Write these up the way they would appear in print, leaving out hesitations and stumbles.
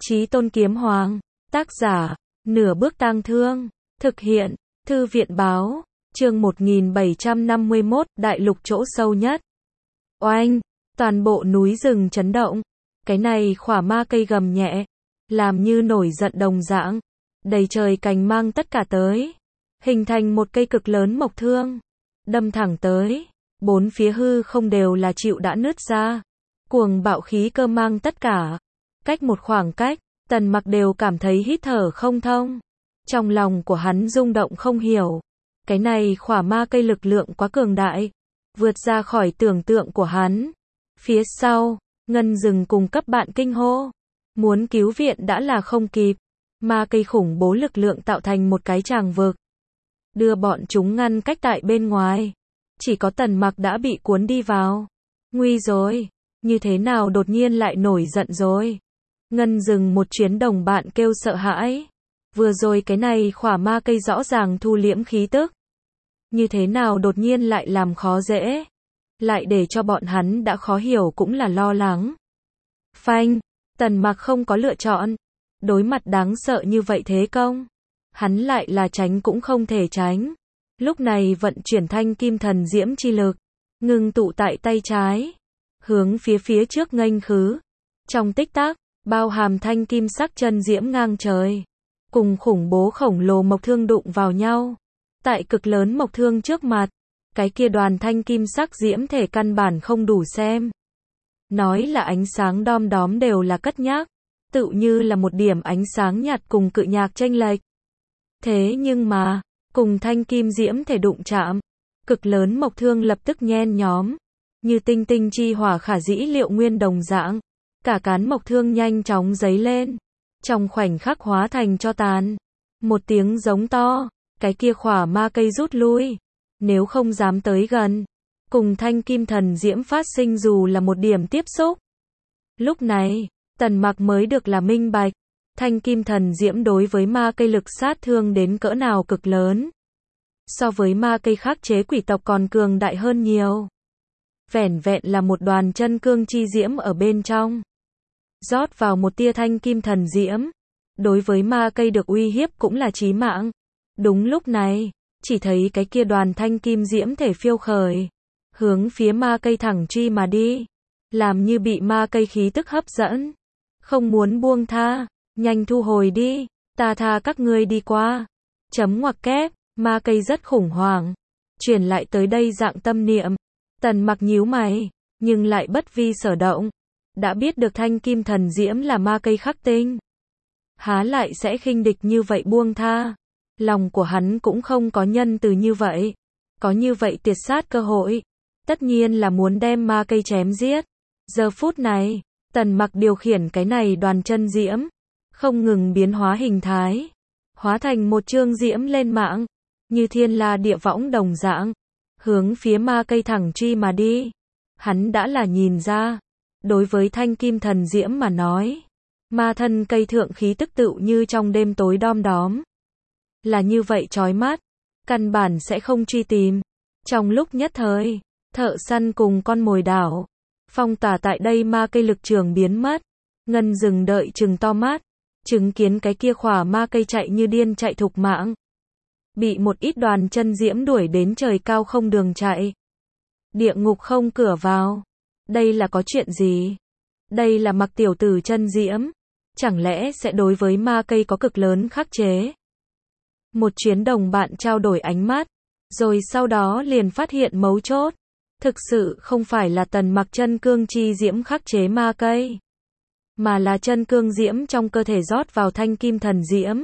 Chí Tôn Kiếm Hoàng. Tác giả, Nửa Bước Tang Thương. Thực hiện, Thư viện báo. Chương 1751, Đại lục chỗ sâu nhất. Oanh, toàn bộ núi rừng chấn động. Cái này khỏa ma cây gầm nhẹ, làm như nổi giận đồng dạng, đầy trời cành mang tất cả tới, hình thành một cây cực lớn mộc thương, đâm thẳng tới. Bốn phía hư không đều là chịu đã nứt ra, cuồng bạo khí cơ mang tất cả. Cách một khoảng cách, Tần Mặc đều cảm thấy hít thở không thông. Trong lòng của hắn rung động không hiểu. Cái này khỏa ma cây lực lượng quá cường đại, vượt ra khỏi tưởng tượng của hắn. Phía sau, Ngân Dừng cùng cấp bạn kinh hô. Muốn cứu viện đã là không kịp. Ma cây khủng bố lực lượng tạo thành một cái tràng vực, đưa bọn chúng ngăn cách tại bên ngoài. Chỉ có Tần Mặc đã bị cuốn đi vào. Nguy rồi, như thế nào đột nhiên lại nổi giận rồi. Ngân Dừng một chuyến đồng bạn kêu sợ hãi. Vừa rồi cái này khỏa ma cây rõ ràng thu liễm khí tức, như thế nào đột nhiên lại làm khó dễ, lại để cho bọn hắn đã khó hiểu cũng là lo lắng. Phanh, Tần Mặc không có lựa chọn. Đối mặt đáng sợ như vậy thế công, hắn lại là tránh cũng không thể tránh. Lúc này vận chuyển thanh kim thần diễm chi lực, ngưng tụ tại tay trái, hướng phía trước nghênh khứ. Trong tích tắc, bao hàm thanh kim sắc chân diễm ngang trời, cùng khủng bố khổng lồ mộc thương đụng vào nhau. Tại cực lớn mộc thương trước mặt, cái kia đoàn thanh kim sắc diễm thể căn bản không đủ xem. Nói là ánh sáng đom đóm đều là cất nhắc, tự như là một điểm ánh sáng nhạt cùng cự nhạc chênh lệch. Thế nhưng mà, cùng thanh kim diễm thể đụng chạm, cực lớn mộc thương lập tức nhen nhóm, như tinh tinh chi hỏa khả dĩ liệu nguyên đồng dạng. Cả cán mộc thương nhanh chóng dấy lên, trong khoảnh khắc hóa thành tro tàn. Một tiếng giống to, cái kia khỏa ma cây rút lui, nếu không dám tới gần, cùng thanh kim thần diễm phát sinh dù là một điểm tiếp xúc. Lúc này, Tần Mặc mới được là minh bạch, thanh kim thần diễm đối với ma cây lực sát thương đến cỡ nào cực lớn. So với ma cây khắc chế quỷ tộc còn cường đại hơn nhiều. Vẻn vẹn là một đoàn chân cương chi diễm ở bên trong, rót vào một tia thanh kim thần diễm, đối với ma cây được uy hiếp cũng là chí mạng. Đúng lúc này, chỉ thấy cái kia đoàn thanh kim diễm thể phiêu khởi, hướng phía ma cây thẳng truy mà đi, làm như bị ma cây khí tức hấp dẫn, không muốn buông tha, nhanh thu hồi đi, ta tha các ngươi đi qua. Chấm ngoặc kép, ma cây rất khủng hoảng, truyền lại tới đây dạng tâm niệm. Tần Mặc nhíu mày, nhưng lại bất vi sở động. Đã biết được thanh kim thần diễm là ma cây khắc tinh, há lại sẽ khinh địch như vậy buông tha. Lòng của hắn cũng không có nhân từ như vậy. Có như vậy tuyệt sát cơ hội, tất nhiên là muốn đem ma cây chém giết. Giờ phút này, Tần Mặc điều khiển cái này đoàn chân diễm, không ngừng biến hóa hình thái, hóa thành một chương diễm lên mạng, như thiên la địa võng đồng dạng, hướng phía ma cây thẳng truy mà đi. Hắn đã là nhìn ra, đối với thanh kim thần diễm mà nói, ma thân cây thượng khí tức tựu như trong đêm tối đom đóm, là như vậy chói mắt, căn bản sẽ không truy tìm. Trong lúc nhất thời, thợ săn cùng con mồi đảo, phong tỏa tại đây ma cây lực trường biến mất. Ngân Dừng đợi trừng to mắt, chứng kiến cái kia khỏa ma cây chạy như điên chạy thục mạng, bị một ít đoàn chân diễm đuổi đến trời cao không đường chạy, địa ngục không cửa vào. Đây là có chuyện gì? Đây là Mặc tiểu tử chân diễm, chẳng lẽ sẽ đối với ma cây có cực lớn khắc chế? Một chuyến đồng bạn trao đổi ánh mắt, rồi sau đó liền phát hiện mấu chốt. Thực sự không phải là Tần Mặc chân cương chi diễm khắc chế ma cây, mà là chân cương diễm trong cơ thể rót vào thanh kim thần diễm.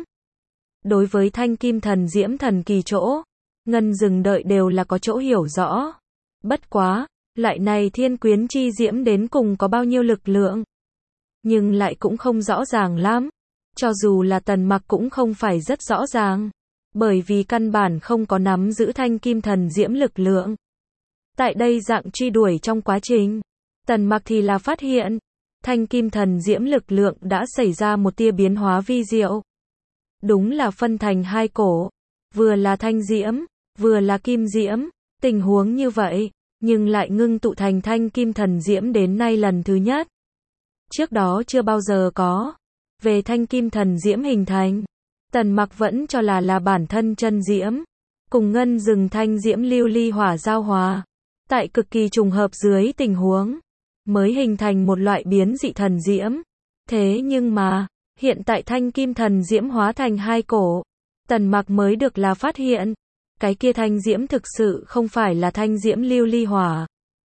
Đối với thanh kim thần diễm thần kỳ chỗ, Ngân Dừng đợi đều là có chỗ hiểu rõ. Bất quá, loại này thiên quyến chi diễm đến cùng có bao nhiêu lực lượng, nhưng lại cũng không rõ ràng lắm. Cho dù là Tần Mặc cũng không phải rất rõ ràng, bởi vì căn bản không có nắm giữ thanh kim thần diễm lực lượng. Tại đây dạng truy đuổi trong quá trình, Tần Mặc thì là phát hiện, thanh kim thần diễm lực lượng đã xảy ra một tia biến hóa vi diệu. Đúng là phân thành hai cổ, vừa là thanh diễm, vừa là kim diễm. Tình huống như vậy, nhưng lại ngưng tụ thành thanh kim thần diễm đến nay lần thứ nhất. Trước đó chưa bao giờ có. Về thanh kim thần diễm hình thành, Tần Mặc vẫn cho là bản thân chân diễm, cùng ngân rừng thanh diễm lưu ly hỏa giao hòa. Tại cực kỳ trùng hợp dưới tình huống, mới hình thành một loại biến dị thần diễm. Thế nhưng mà, hiện tại thanh kim thần diễm hóa thành hai cổ, Tần Mặc mới được là phát hiện, cái kia thanh diễm thực sự không phải là thanh diễm lưu ly hỏa.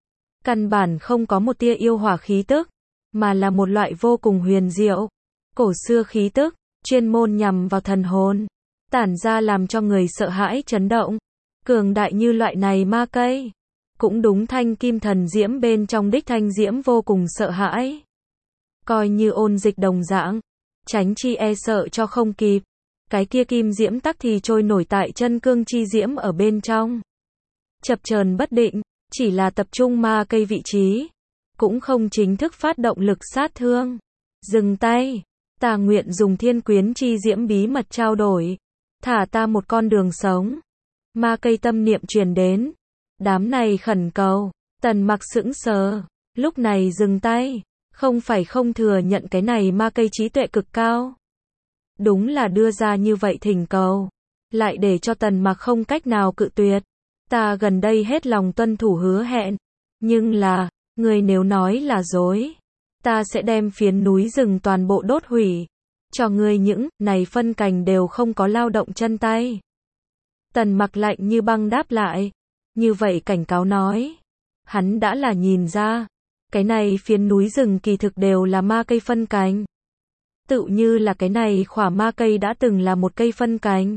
Căn bản không có một tia yêu hỏa khí tức, mà là một loại vô cùng huyền diệu, cổ xưa khí tức, chuyên môn nhằm vào thần hồn, tản ra làm cho người sợ hãi chấn động. Cường đại như loại này ma cây, cũng đúng thanh kim thần diễm bên trong đích thanh diễm vô cùng sợ hãi. Coi như ôn dịch đồng dạng, tránh chi e sợ cho không kịp. Cái kia kim diễm tắc thì trôi nổi tại chân cương chi diễm ở bên trong. Chập chờn bất định, chỉ là tập trung ma cây vị trí, cũng không chính thức phát động lực sát thương. Dừng tay, ta nguyện dùng thiên quyến chi diễm bí mật trao đổi, thả ta một con đường sống. Ma cây tâm niệm truyền đến, đám này khẩn cầu, Tần Mặc sững sờ, lúc này dừng tay, không phải không thừa nhận cái này ma cây trí tuệ cực cao. Đúng là đưa ra như vậy thỉnh cầu, lại để cho Tần Mặc không cách nào cự tuyệt. Ta gần đây hết lòng tuân thủ hứa hẹn, nhưng là, người nếu nói là dối, ta sẽ đem phiến núi rừng toàn bộ đốt hủy, cho ngươi những này phân cành đều không có lao động chân tay. Tần Mặc lạnh như băng đáp lại, như vậy cảnh cáo nói, hắn đã là nhìn ra, cái này phiến núi rừng kỳ thực đều là ma cây phân cành. Tự như là cái này khỏa ma cây đã từng là một cây phân cành,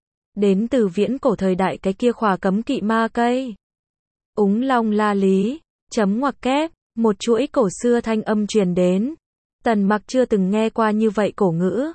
đến từ viễn cổ thời đại cái kia khỏa cấm kỵ ma cây. Úng long la lý, chấm ngoặc kép, một chuỗi cổ xưa thanh âm truyền đến. Tần Mặc chưa từng nghe qua như vậy cổ ngữ,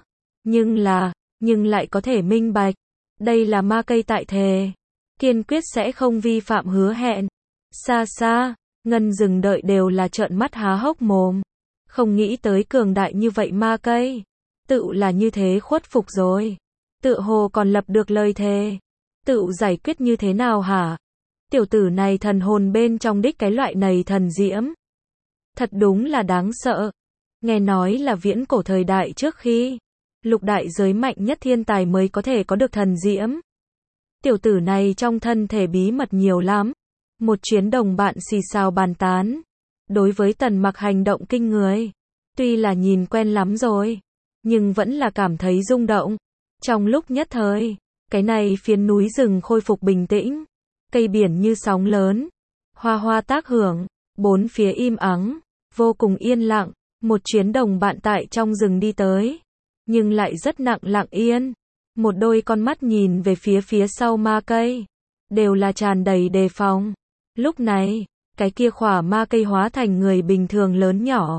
nhưng lại có thể minh bạch, đây là ma cây tại thề, kiên quyết sẽ không vi phạm hứa hẹn. Xa xa, ngân rừng đợi đều là trợn mắt há hốc mồm, không nghĩ tới cường đại như vậy ma cây, tự là như thế khuất phục rồi, tự hồ còn lập được lời thề, tự giải quyết như thế nào hả? Tiểu tử này thần hồn bên trong đích cái loại này thần diễm, thật đúng là đáng sợ. Nghe nói là viễn cổ thời đại trước khi lục đại giới mạnh nhất thiên tài mới có thể có được thần diễm. Tiểu tử này trong thân thể bí mật nhiều lắm. Một chuyến đồng bạn xì xào bàn tán. Đối với Tần Mặc hành động kinh người, tuy là nhìn quen lắm rồi, nhưng vẫn là cảm thấy rung động. Trong lúc nhất thời, cái này phiến núi rừng khôi phục bình tĩnh, cây biển như sóng lớn, hoa hoa tác hưởng, bốn phía im ắng, vô cùng yên lặng. Một chuyến đồng bạn tại trong rừng đi tới, nhưng lại rất lặng yên. Một đôi con mắt nhìn về phía sau ma cây, đều là tràn đầy đề phòng. Lúc này, cái kia khỏa ma cây hóa thành người bình thường lớn nhỏ,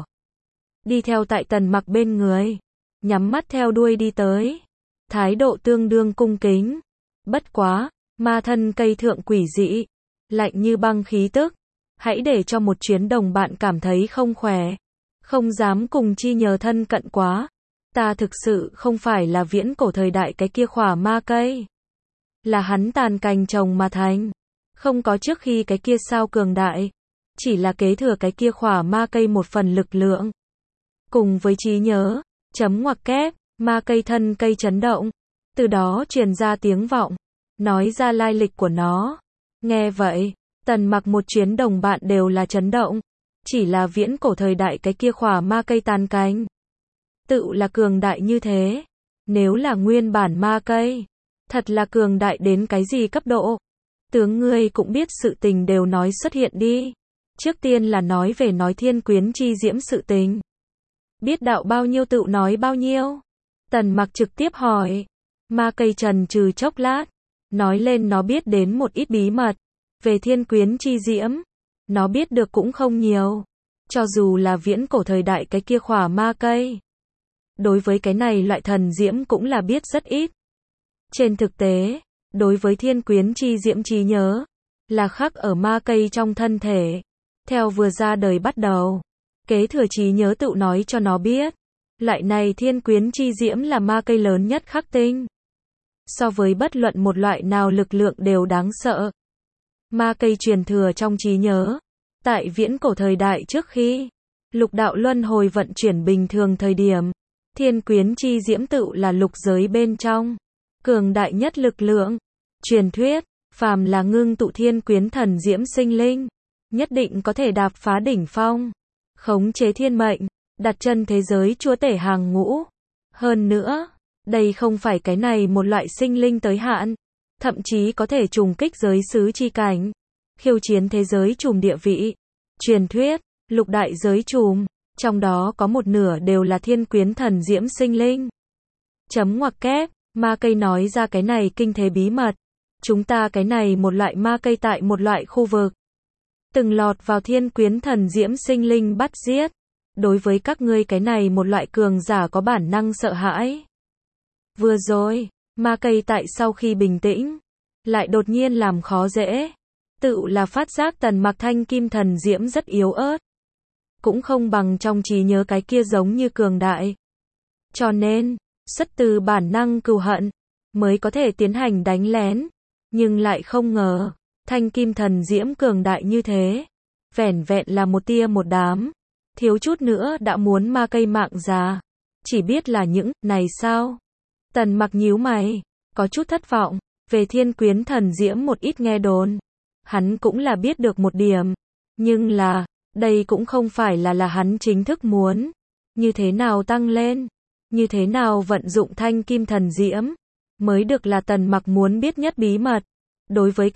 đi theo tại Tần Mặc bên người, nhắm mắt theo đuôi đi tới, thái độ tương đương cung kính. Bất quá, ma thân cây thượng quỷ dị, lạnh như băng khí tức, hãy để cho một chuyến đồng bạn cảm thấy không khỏe, không dám cùng chi nhờ thân cận quá. Ta thực sự không phải là viễn cổ thời đại cái kia khỏa ma cây, là hắn tàn cành trồng mà thành, không có trước khi cái kia sao cường đại, chỉ là kế thừa cái kia khỏa ma cây một phần lực lượng, cùng với trí nhớ. Chấm ngoặc kép, ma cây thân cây chấn động, từ đó truyền ra tiếng vọng, nói ra lai lịch của nó. Nghe vậy, Tần Mặc một chuyến đồng bạn đều là chấn động, chỉ là viễn cổ thời đại cái kia khỏa ma cây tàn cành, tự là cường đại như thế. Nếu là nguyên bản ma cây, thật là cường đại đến cái gì cấp độ? Tướng ngươi cũng biết sự tình đều nói xuất hiện đi. Trước tiên là nói về nói thiên quyến chi diễm sự tình. Biết đạo bao nhiêu tự nói bao nhiêu. Tần Mặc trực tiếp hỏi. Ma cây trần trừ chốc lát, nói lên nó biết đến một ít bí mật. Về thiên quyến chi diễm, nó biết được cũng không nhiều. Cho dù là viễn cổ thời đại cái kia khỏa ma cây, đối với cái này loại thần diễm cũng là biết rất ít. Trên thực tế, đối với thiên quyến chi diễm trí nhớ, là khắc ở ma cây trong thân thể. Theo vừa ra đời bắt đầu, kế thừa trí nhớ tự nói cho nó biết, loại này thiên quyến chi diễm là ma cây lớn nhất khắc tinh. So với bất luận một loại nào lực lượng đều đáng sợ. Ma cây truyền thừa trong trí nhớ, tại viễn cổ thời đại trước khi lục đạo luân hồi vận chuyển bình thường thời điểm, Thiên quyến chi diễm tự là lục giới bên trong cường đại nhất lực lượng. Truyền thuyết, phàm là ngưng tụ thiên quyến thần diễm sinh linh, nhất định có thể đạp phá đỉnh phong, khống chế thiên mệnh, đặt chân thế giới chúa tể hàng ngũ. Hơn nữa, đây không phải cái này một loại sinh linh tới hạn, thậm chí có thể trùng kích giới xứ chi cảnh, khiêu chiến thế giới trùm địa vị. Truyền thuyết, lục đại giới trùm, trong đó có một nửa đều là thiên quyến thần diễm sinh linh. Chấm ngoặc kép, ma cây nói ra cái này kinh thế bí mật. Chúng ta cái này một loại ma cây tại một loại khu vực, từng lọt vào thiên quyến thần diễm sinh linh bắt giết. Đối với các ngươi cái này một loại cường giả có bản năng sợ hãi. Vừa rồi, ma cây tại sau khi bình tĩnh, lại đột nhiên làm khó dễ. Tự là phát giác Tần Mặc thanh kim thần diễm rất yếu ớt, cũng không bằng trong trí nhớ cái kia giống như cường đại. Cho nên, xuất từ bản năng cừu hận, mới có thể tiến hành đánh lén. Nhưng lại không ngờ, thanh kim thần diễm cường đại như thế. Vẻn vẹn là một tia một đám, thiếu chút nữa đã muốn ma cây mạng già. Chỉ biết là những này sao? Tần Mặc nhíu mày, có chút thất vọng. Về thiên quyến thần diễm một ít nghe đồn, hắn cũng là biết được một điểm. Nhưng là, đây cũng không phải là hắn chính thức muốn. Như thế nào tăng lên? Như thế nào vận dụng thanh kim thần diễm? Mới được là Tần Mặc muốn biết nhất bí mật. Đối với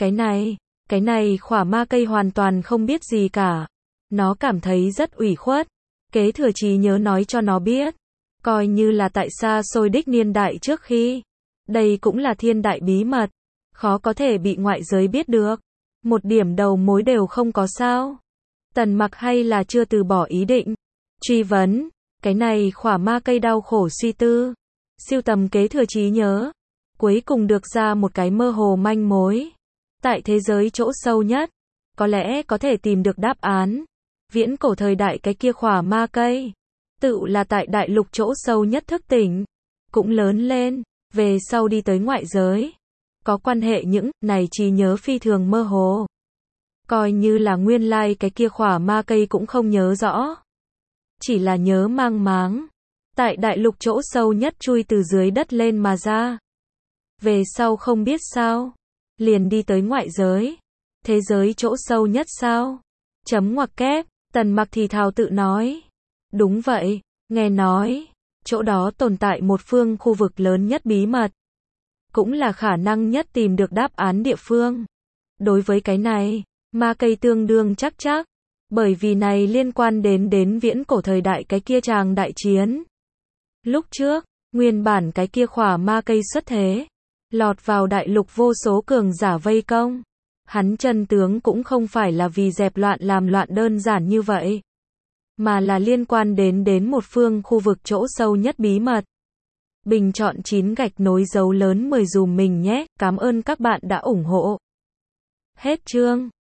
cái này khỏa ma cây hoàn toàn không biết gì cả. Nó cảm thấy rất ủy khuất. Kế thừa trí nhớ nói cho nó biết. Coi như là tại xa xôi đích niên đại trước khi. Đây cũng là thiên đại bí mật. Khó có thể bị ngoại giới biết được. Một điểm đầu mối đều không có sao. Tần Mặc hay là chưa từ bỏ ý định. Truy vấn, cái này khỏa ma cây đau khổ suy tư. Siêu tầm kế thừa trí nhớ. Cuối cùng được ra một cái mơ hồ manh mối. Tại thế giới chỗ sâu nhất, có lẽ có thể tìm được đáp án. Viễn cổ thời đại cái kia khỏa ma cây, tự là tại đại lục chỗ sâu nhất thức tỉnh, cũng lớn lên, về sau đi tới ngoại giới. Có quan hệ những này trí nhớ phi thường mơ hồ. Coi như là nguyên lai cái kia khỏa ma cây cũng không nhớ rõ. Chỉ là nhớ mang máng. Tại đại lục chỗ sâu nhất chui từ dưới đất lên mà ra. Về sau không biết sao. Liền đi tới ngoại giới. Thế giới chỗ sâu nhất sao? Chấm ngoặc kép, Tần Mặc thì thào tự nói. Đúng vậy, nghe nói. Chỗ đó tồn tại một phương khu vực lớn nhất bí mật. Cũng là khả năng nhất tìm được đáp án địa phương. Đối với cái này, ma cây tương đương chắc. Bởi vì này liên quan đến viễn cổ thời đại cái kia tràng đại chiến. Lúc trước, nguyên bản cái kia khỏa ma cây xuất thế. Lọt vào đại lục vô số cường giả vây công. Hắn chân tướng cũng không phải là vì dẹp loạn làm loạn đơn giản như vậy. Mà là liên quan đến một phương khu vực chỗ sâu nhất bí mật. Bình chọn 9 gạch nối dấu lớn 10 dùm mình nhé. Cảm ơn các bạn đã ủng hộ. Hết chương.